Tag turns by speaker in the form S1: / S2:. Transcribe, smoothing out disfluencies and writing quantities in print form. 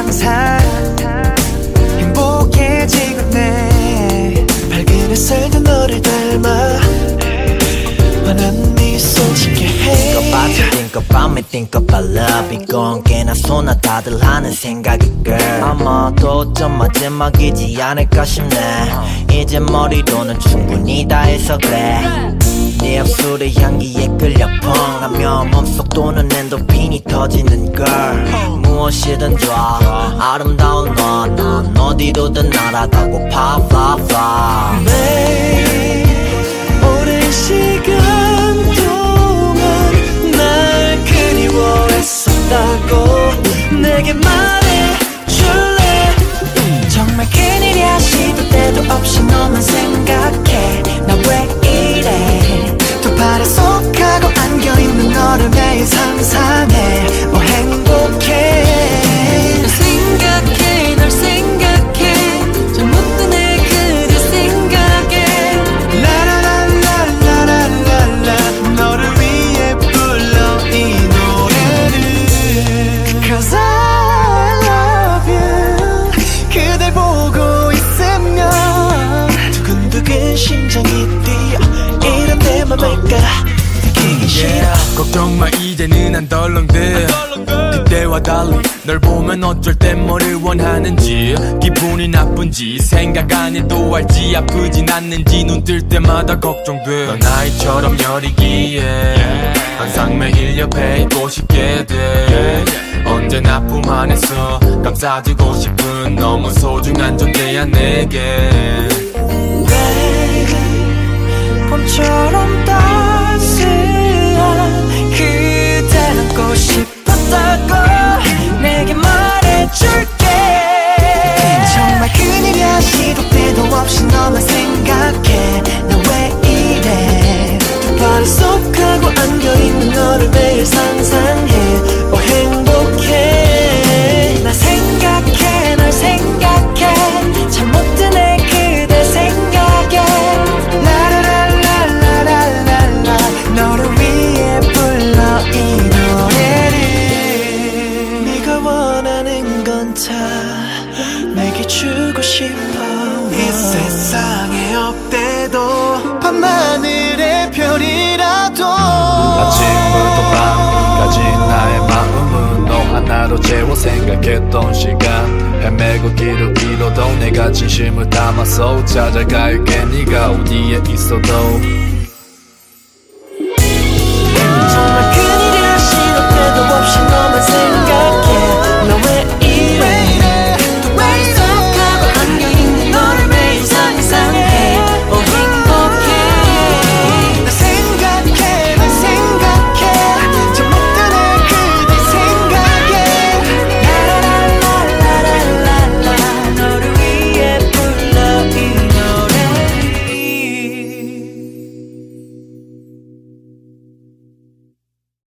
S1: 항상 행복해지곤 해. 밝은 햇살도 너를 닮아 환한 미소 짓게 해.
S2: Think about you, think about me, think about love. 이건 꽤나 소나 다들 하는 생각이 girl. 아마도 좀 마지막이지 않을까 싶네. 이제 머리로는 충분히 다 해서 그래. 네 입술의 향기에 끌려 펑하며 몸속 도는 엔도핀이 터지는 girl. 무엇이든 좋아 아름다운 넌 어디로든 날아가고 fly fly fly.
S1: 매일 오랜 시간 동안 날 그리워했었다고 내게 말해줄래. 정말 큰일이야 시도 때도 없이 너만 생각해. 나 왜 이래. 두 팔에 속하고 안겨있는 너를 매일 상상해. 행복해. 널 생각해 널 생각해 잘못된 내 그대 생각에 라라라라라라라 너를 위해 불러 이 노래를. Cause I love you. 그댈 보고 있으면 두근두근 심장이 뛰어. 이런 내 맘을 깔아 들키기 싫어.
S3: 걱정 마 이제는 안 덜렁대. 그때와 달리 널 보면 어쩔 땐 뭐를 원하는지 기분이 나쁜지 생각 안 해도 알지. 아프진 않는지 눈 뜰 때마다 걱정돼. 넌 아이처럼 여리기에 항상 매일 옆에 있고 싶게 돼. 언제나 품 안에서 감싸주고 싶은 너무 소중한 존재야 내게.
S1: 봄처럼 따스한 그댈 안고 싶었다고 내게 말해줄게. 정말 큰일이야 시도 때도 없이 너만 생각해. 나 왜 이래. 두 팔을 속하고 안겨있는 너를 매일 상상해. 행복해. 나 생각해 널 생각해 잘못된 내 그대 생각에 라라라라라라라 너를 위해 불러 이 노래를. 네가 원하는 건 다 내게 주고 싶어. 이 세상에 없대도 밤하늘의 별이라도
S4: 아침부터 밤까지 나의 마음은 너 하나로 채워. 생각했던 시간 헤매고 길을 잃어도 내가 진심을 담아서 찾아갈게. 네가 어디에 있어도